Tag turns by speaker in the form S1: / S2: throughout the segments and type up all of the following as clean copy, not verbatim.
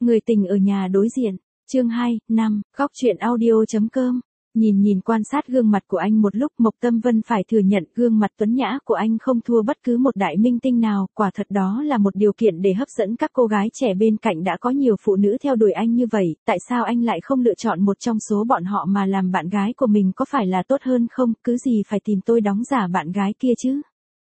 S1: Người tình ở nhà đối diện, chương 2, 5, góc chuyện audio.com. Nhìn quan sát gương mặt của anh một lúc, Mộc Tâm Vân phải thừa nhận gương mặt tuấn nhã của anh không thua bất cứ một đại minh tinh nào, quả thật đó là một điều kiện để hấp dẫn các cô gái trẻ bên cạnh. Đã có nhiều phụ nữ theo đuổi anh như vậy, tại sao anh lại không lựa chọn một trong số bọn họ mà làm bạn gái của mình, có phải là tốt hơn không? Cứ gì phải tìm tôi đóng giả bạn gái kia chứ?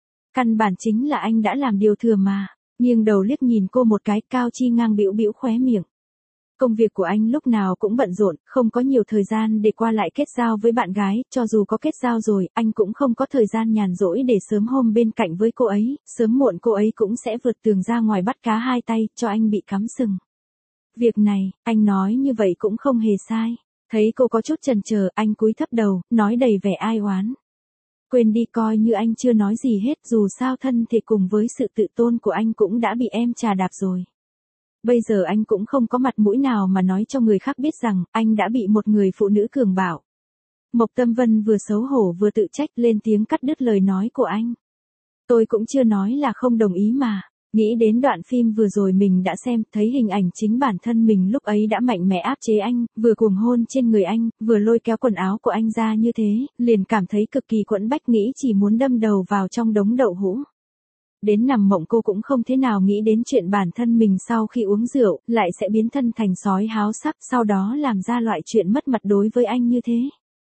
S1: Căn bản chính là anh đã làm điều thừa mà. Nghiêng đầu liếc nhìn cô một cái, Cao Chi Ngang bĩu bĩu khóe miệng. Công việc của anh lúc nào cũng bận rộn, không có nhiều thời gian để qua lại kết giao với bạn gái, cho dù có kết giao rồi, anh cũng không có thời gian nhàn rỗi để sớm hôm bên cạnh với cô ấy, sớm muộn cô ấy cũng sẽ vượt tường ra ngoài bắt cá hai tay, cho anh bị cắm sừng. Việc này, anh nói như vậy cũng không hề sai. Thấy cô có chút chần chờ, anh cúi thấp đầu, nói đầy vẻ ai oán. Quên đi, coi như anh chưa nói gì hết, dù sao thân thể cùng với sự tự tôn của anh cũng đã bị em trà đạp rồi. Bây giờ anh cũng không có mặt mũi nào mà nói cho người khác biết rằng anh đã bị một người phụ nữ cường bạo. Mộc Tâm Vân vừa xấu hổ vừa tự trách, lên tiếng cắt đứt lời nói của anh. Tôi cũng chưa nói là không đồng ý mà. Nghĩ đến đoạn phim vừa rồi mình đã xem, thấy hình ảnh chính bản thân mình lúc ấy đã mạnh mẽ áp chế anh, vừa cuồng hôn trên người anh, vừa lôi kéo quần áo của anh ra như thế, liền cảm thấy cực kỳ quẫn bách, nghĩ chỉ muốn đâm đầu vào trong đống đậu hũ. Đến nằm mộng cô cũng không thế nào nghĩ đến chuyện bản thân mình sau khi uống rượu, lại sẽ biến thân thành sói háo sắc, sau đó làm ra loại chuyện mất mặt đối với anh như thế.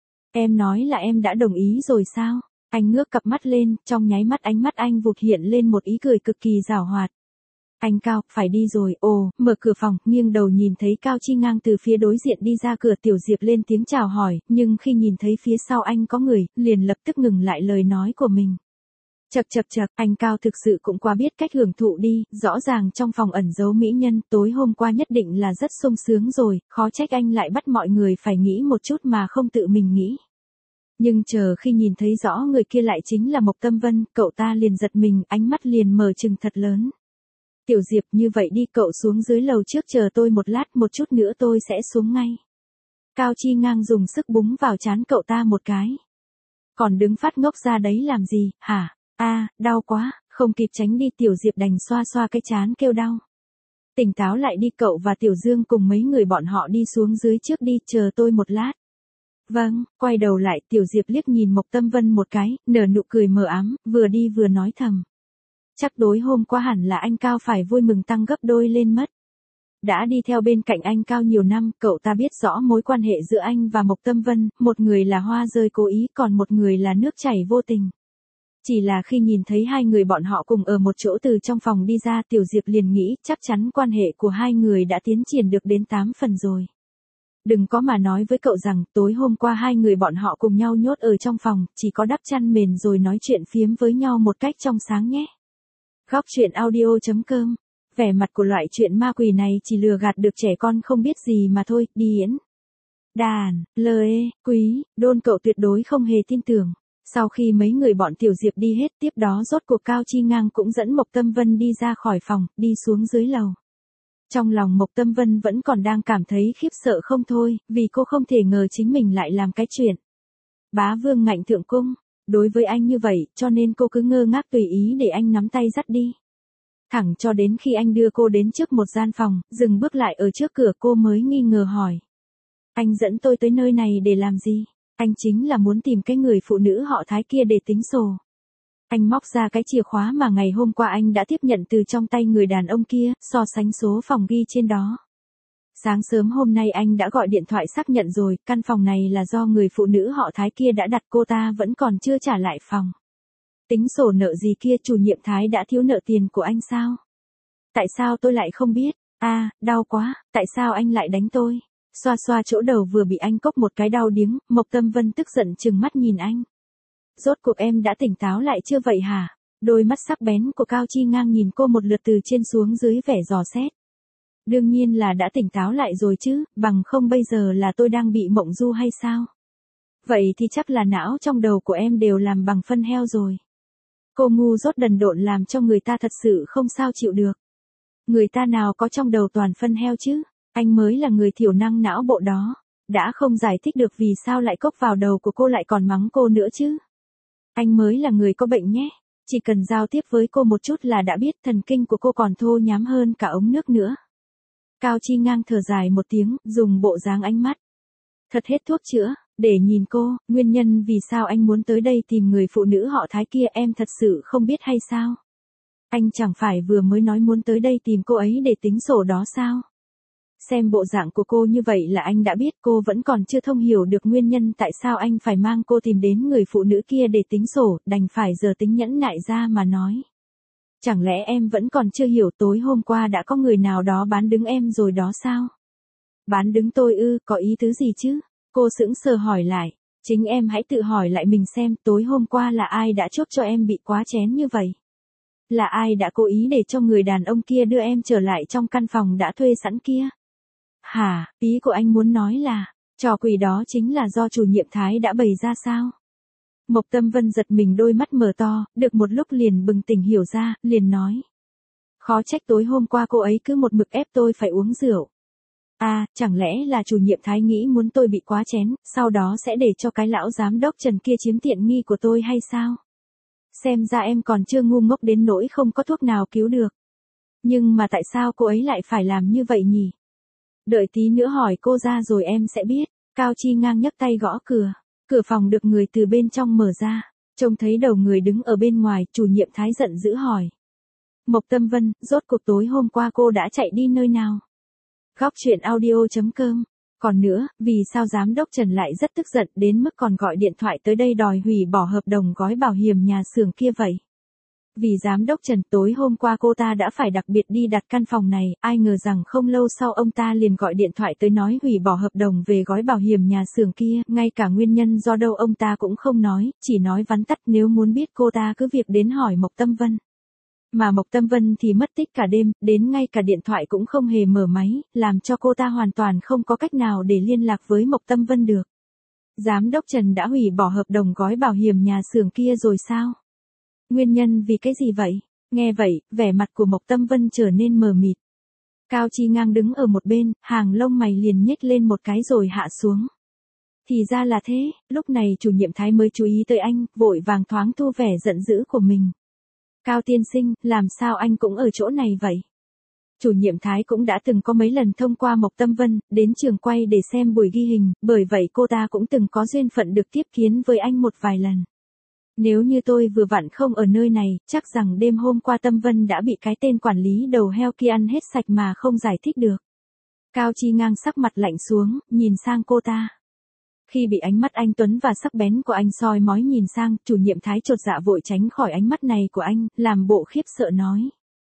S1: Em nói là em đã đồng ý rồi sao? Anh ngước cặp mắt lên, trong nháy mắt ánh mắt anh vụt hiện lên một ý cười cực kỳ giảo hoạt. Anh Cao, phải đi rồi. Ồ, mở cửa phòng, nghiêng đầu nhìn thấy Cao Chi Ngang từ phía đối diện đi ra cửa. Tiểu Diệp lên tiếng chào hỏi, nhưng khi nhìn thấy phía sau anh có người, liền lập tức ngừng lại lời nói của mình. Chậc, anh Cao thực sự cũng quá biết cách hưởng thụ đi, rõ ràng trong phòng ẩn giấu mỹ nhân, tối hôm qua nhất định là rất sung sướng rồi, khó trách anh lại bắt mọi người phải nghĩ một chút mà không tự mình nghĩ. Nhưng chờ khi nhìn thấy rõ người kia lại chính là Mộc Tâm Vân, cậu ta liền giật mình, ánh mắt liền mở trừng thật lớn. Tiểu Diệp, như vậy đi, cậu xuống dưới lầu trước chờ tôi một lát, một chút nữa tôi sẽ xuống ngay. Cao Chi Ngang dùng sức búng vào trán cậu ta một cái. Còn đứng phát ngốc ra đấy làm gì, hả? Đau quá, không kịp tránh đi, Tiểu Diệp đành xoa xoa cái trán kêu đau. Tỉnh táo lại đi, cậu và Tiểu Dương cùng mấy người bọn họ đi xuống dưới trước đi, chờ tôi một lát. Vâng, quay đầu lại, Tiểu Diệp liếc nhìn Mộc Tâm Vân một cái, nở nụ cười mờ ám, vừa đi vừa nói thầm. Chắc tối hôm qua hẳn là anh Cao phải vui mừng tăng gấp đôi lên mất. Đã đi theo bên cạnh anh Cao nhiều năm, cậu ta biết rõ mối quan hệ giữa anh và Mộc Tâm Vân, một người là hoa rơi cố ý, còn một người là nước chảy vô tình. Chỉ là khi nhìn thấy hai người bọn họ cùng ở một chỗ từ trong phòng đi ra, Tiểu Diệp liền nghĩ chắc chắn quan hệ của hai người đã tiến triển được đến 8 phần rồi. Đừng có mà nói với cậu rằng tối hôm qua hai người bọn họ cùng nhau nhốt ở trong phòng, chỉ có đắp chăn mền rồi nói chuyện phiếm với nhau một cách trong sáng nhé. Góc chuyện audio.com. Vẻ mặt của loại chuyện ma quỷ này chỉ lừa gạt được trẻ con không biết gì mà thôi. Điên, đàn, quý, đôn cậu tuyệt đối không hề tin tưởng. Sau khi mấy người bọn Tiểu Diệp đi hết, tiếp đó rốt cuộc Cao Chi Ngang cũng dẫn Mộc Tâm Vân đi ra khỏi phòng, đi xuống dưới lầu. Trong lòng Mộc Tâm Vân vẫn còn đang cảm thấy khiếp sợ không thôi, vì cô không thể ngờ chính mình lại làm cái chuyện bá vương ngạnh thượng cung. Đối với anh như vậy, cho nên cô cứ ngơ ngác tùy ý để anh nắm tay dắt đi. Thẳng cho đến khi anh đưa cô đến trước một gian phòng, dừng bước lại ở trước cửa, cô mới nghi ngờ hỏi. Anh dẫn tôi tới nơi này để làm gì? Anh chính là muốn tìm cái người phụ nữ họ Thái kia để tính sổ. Anh móc ra cái chìa khóa mà ngày hôm qua anh đã tiếp nhận từ trong tay người đàn ông kia, so sánh số phòng ghi trên đó. Sáng sớm hôm nay anh đã gọi điện thoại xác nhận rồi, căn phòng này là do người phụ nữ họ Thái kia đã đặt, cô ta vẫn còn chưa trả lại phòng. Tính sổ nợ gì kia, chủ nhiệm Thái đã thiếu nợ tiền của anh sao? Tại sao tôi lại không biết? Đau quá, tại sao anh lại đánh tôi? Xoa xoa chỗ đầu vừa bị anh cốc một cái đau điếng, Mộc Tâm Vân tức giận trừng mắt nhìn anh. Rốt cuộc em đã tỉnh táo lại chưa vậy hả? Đôi mắt sắc bén của Cao Chi Ngang nhìn cô một lượt từ trên xuống dưới vẻ dò xét. Đương nhiên là đã tỉnh táo lại rồi chứ, bằng không bây giờ là tôi đang bị mộng du hay sao? Vậy thì chắc là não trong đầu của em đều làm bằng phân heo rồi. Cô ngu dốt đần độn làm cho người ta thật sự không sao chịu được. Người ta nào có trong đầu toàn phân heo chứ? Anh mới là người thiểu năng não bộ đó. Đã không giải thích được vì sao lại cốc vào đầu của cô lại còn mắng cô nữa chứ. Anh mới là người có bệnh nhé. Chỉ cần giao tiếp với cô một chút là đã biết thần kinh của cô còn thô nhám hơn cả ống nước nữa. Cao Chi Ngang thở dài một tiếng, dùng bộ dáng ánh mắt thật hết thuốc chữa, để nhìn cô, nguyên nhân vì sao anh muốn tới đây tìm người phụ nữ họ Thái kia em thật sự không biết hay sao? Anh chẳng phải vừa mới nói muốn tới đây tìm cô ấy để tính sổ đó sao? Xem bộ dạng của cô như vậy là anh đã biết cô vẫn còn chưa thông hiểu được nguyên nhân tại sao anh phải mang cô tìm đến người phụ nữ kia để tính sổ, đành phải giờ tính nhẫn nại ra mà nói. Chẳng lẽ em vẫn còn chưa hiểu tối hôm qua đã có người nào đó bán đứng em rồi đó sao? Bán đứng tôi ư, có ý tứ gì chứ? Cô sững sờ hỏi lại. Chính em hãy tự hỏi lại mình xem tối hôm qua là ai đã chốt cho em bị quá chén như vậy? Là ai đã cố ý để cho người đàn ông kia đưa em trở lại trong căn phòng đã thuê sẵn kia? Hả, ý của anh muốn nói là, trò quỷ đó chính là do chủ nhiệm Thái đã bày ra sao? Mộc Tâm Vân giật mình đôi mắt mở to, được một lúc liền bừng tỉnh hiểu ra, liền nói. Khó trách tối hôm qua cô ấy cứ một mực ép tôi phải uống rượu. À, chẳng lẽ là chủ nhiệm Thái nghĩ muốn tôi bị quá chén, sau đó sẽ để cho cái lão giám đốc Trần kia chiếm tiện nghi của tôi hay sao? Xem ra em còn chưa ngu ngốc đến nỗi không có thuốc nào cứu được. Nhưng mà tại sao cô ấy lại phải làm như vậy nhỉ? Đợi tí nữa hỏi cô ra rồi em sẽ biết. Cao Chi Ngang nhấc tay gõ cửa. Cửa phòng được người từ bên trong mở ra. Trông thấy đầu người đứng ở bên ngoài, chủ nhiệm Thái giận dữ hỏi. Mộc Tâm Vân, rốt cuộc tối hôm qua cô đã chạy đi nơi nào? Góc truyện audio.com. Còn nữa, vì sao giám đốc Trần lại rất tức giận đến mức còn gọi điện thoại tới đây đòi hủy bỏ hợp đồng gói bảo hiểm nhà xưởng kia vậy? Vì giám đốc Trần tối hôm qua cô ta đã phải đặc biệt đi đặt căn phòng này, ai ngờ rằng không lâu sau ông ta liền gọi điện thoại tới nói hủy bỏ hợp đồng về gói bảo hiểm nhà xưởng kia, ngay cả nguyên nhân do đâu ông ta cũng không nói, chỉ nói vắn tắt nếu muốn biết cô ta cứ việc đến hỏi Mộc Tâm Vân. Mà Mộc Tâm Vân thì mất tích cả đêm, đến ngay cả điện thoại cũng không hề mở máy, làm cho cô ta hoàn toàn không có cách nào để liên lạc với Mộc Tâm Vân được. Giám đốc Trần đã hủy bỏ hợp đồng gói bảo hiểm nhà xưởng kia rồi sao? Nguyên nhân vì cái gì vậy? Nghe vậy, vẻ mặt của Mộc Tâm Vân trở nên mờ mịt. Cao Chi Ngang đứng ở một bên, hàng lông mày liền nhếch lên một cái rồi hạ xuống. Thì ra là thế, lúc này chủ nhiệm Thái mới chú ý tới anh, vội vàng thoáng thu vẻ giận dữ của mình. Cao tiên sinh, làm sao anh cũng ở chỗ này vậy? Chủ nhiệm Thái cũng đã từng có mấy lần thông qua Mộc Tâm Vân, đến trường quay để xem buổi ghi hình, bởi vậy cô ta cũng từng có duyên phận được tiếp kiến với anh một vài lần. Nếu như tôi vừa vặn không ở nơi này, chắc rằng đêm hôm qua Tâm Vân đã bị cái tên quản lý đầu heo kia ăn hết sạch mà không giải thích được. Cao Chi Ngang sắc mặt lạnh xuống, nhìn sang cô ta. Khi bị ánh mắt anh tuấn và sắc bén của anh soi mói nhìn sang, chủ nhiệm Thái chột dạ vội tránh khỏi ánh mắt này của anh, làm bộ khiếp sợ nói.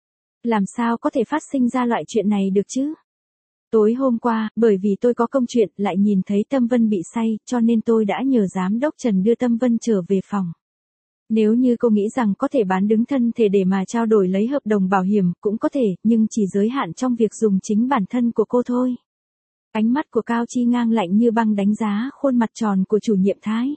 S1: Làm sao có thể phát sinh ra loại chuyện này được chứ? Tối hôm qua, bởi vì tôi có công chuyện, lại nhìn thấy Tâm Vân bị say, cho nên tôi đã nhờ giám đốc Trần đưa Tâm Vân trở về phòng. Nếu như cô nghĩ rằng có thể bán đứng thân thể để mà trao đổi lấy hợp đồng bảo hiểm, cũng có thể, nhưng chỉ giới hạn trong việc dùng chính bản thân của cô thôi. Ánh mắt của Cao Chi Ngang lạnh như băng đánh giá khuôn mặt tròn của chủ nhiệm Thái.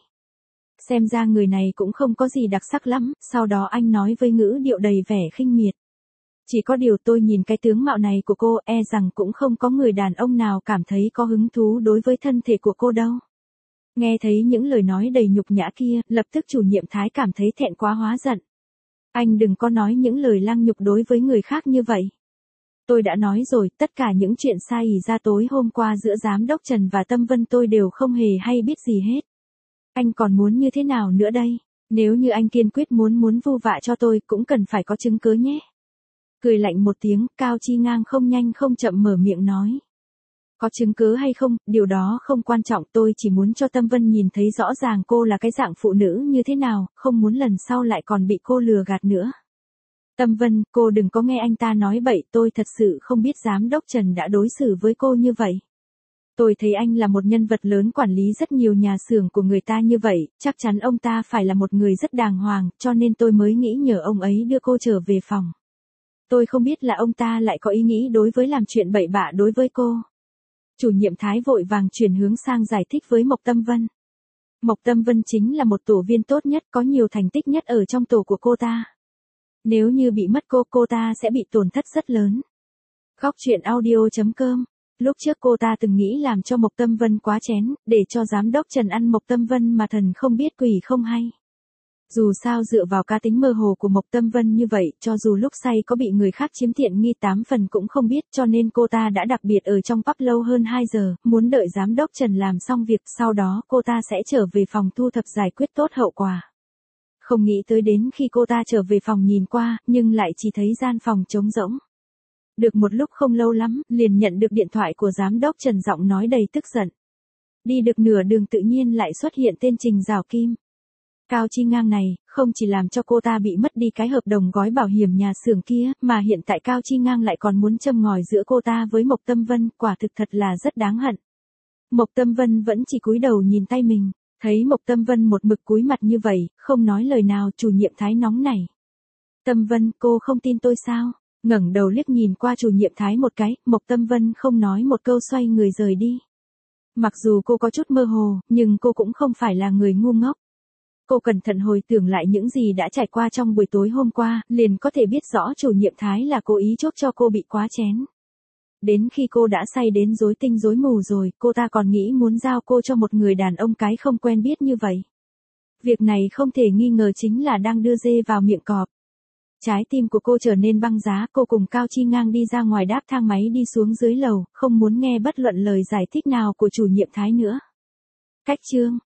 S1: Xem ra người này cũng không có gì đặc sắc lắm, sau đó anh nói với ngữ điệu đầy vẻ khinh miệt. Chỉ có điều tôi nhìn cái tướng mạo này của cô, e rằng cũng không có người đàn ông nào cảm thấy có hứng thú đối với thân thể của cô đâu. Nghe thấy những lời nói đầy nhục nhã kia, lập tức chủ nhiệm Thái cảm thấy thẹn quá hóa giận. Anh đừng có nói những lời lăng nhục đối với người khác như vậy. Tôi đã nói rồi, tất cả những chuyện sai ì ra tối hôm qua giữa giám đốc Trần và Tâm Vân tôi đều không hề hay biết gì hết. Anh còn muốn như thế nào nữa đây? Nếu như anh kiên quyết muốn vu vạ cho tôi, cũng cần phải có chứng cứ nhé. Cười lạnh một tiếng, Cao Chi Ngang không nhanh không chậm mở miệng nói. Có chứng cứ hay không, điều đó không quan trọng, tôi chỉ muốn cho Tâm Vân nhìn thấy rõ ràng cô là cái dạng phụ nữ như thế nào, không muốn lần sau lại còn bị cô lừa gạt nữa. Tâm Vân, cô đừng có nghe anh ta nói bậy, tôi thật sự không biết giám đốc Trần đã đối xử với cô như vậy. Tôi thấy anh là một nhân vật lớn quản lý rất nhiều nhà xưởng của người ta như vậy, chắc chắn ông ta phải là một người rất đàng hoàng, cho nên tôi mới nghĩ nhờ ông ấy đưa cô trở về phòng. Tôi không biết là ông ta lại có ý nghĩ đối với làm chuyện bậy bạ đối với cô. Chủ nhiệm Thái vội vàng chuyển hướng sang giải thích với Mộc Tâm Vân. Mộc Tâm Vân chính là một tổ viên tốt nhất, có nhiều thành tích nhất ở trong tổ của cô ta. Nếu như bị mất cô ta sẽ bị tổn thất rất lớn. Góc truyện audio.com. Lúc trước cô ta từng nghĩ làm cho Mộc Tâm Vân quá chén, để cho giám đốc Trần ăn Mộc Tâm Vân mà thần không biết quỷ không hay. Dù sao dựa vào cá tính mơ hồ của Mộc Tâm Vân như vậy, cho dù lúc say có bị người khác chiếm tiện nghi 8 phần cũng không biết, cho nên cô ta đã đặc biệt ở trong pub lâu hơn 2 giờ, muốn đợi giám đốc Trần làm xong việc, sau đó cô ta sẽ trở về phòng thu thập giải quyết tốt hậu quả. Không nghĩ tới đến khi cô ta trở về phòng nhìn qua, nhưng lại chỉ thấy gian phòng trống rỗng. Được một lúc không lâu lắm, liền nhận được điện thoại của giám đốc Trần, giọng nói đầy tức giận. Đi được nửa đường tự nhiên lại xuất hiện tên Trình Giảo Kim. Cao Chi Ngang này, không chỉ làm cho cô ta bị mất đi cái hợp đồng gói bảo hiểm nhà xưởng kia, mà hiện tại Cao Chi Ngang lại còn muốn châm ngòi giữa cô ta với Mộc Tâm Vân, quả thực thật là rất đáng hận. Mộc Tâm Vân vẫn chỉ cúi đầu nhìn tay mình, thấy Mộc Tâm Vân một mực cúi mặt như vậy, không nói lời nào, chủ nhiệm Thái nóng nảy. Tâm Vân, cô không tin tôi sao? Ngẩng đầu liếc nhìn qua chủ nhiệm Thái một cái, Mộc Tâm Vân không nói một câu xoay người rời đi. Mặc dù cô có chút mơ hồ, nhưng cô cũng không phải là người ngu ngốc. Cô cẩn thận hồi tưởng lại những gì đã trải qua trong buổi tối hôm qua, liền có thể biết rõ chủ nhiệm Thái là cố ý chốt cho cô bị quá chén. Đến khi cô đã say đến rối tinh rối mù rồi, cô ta còn nghĩ muốn giao cô cho một người đàn ông cái không quen biết như vậy. Việc này không thể nghi ngờ chính là đang đưa dê vào miệng cọp. Trái tim của cô trở nên băng giá, cô cùng Cao Chi Ngang đi ra ngoài đáp thang máy đi xuống dưới lầu, không muốn nghe bất luận lời giải thích nào của chủ nhiệm Thái nữa. Cách chương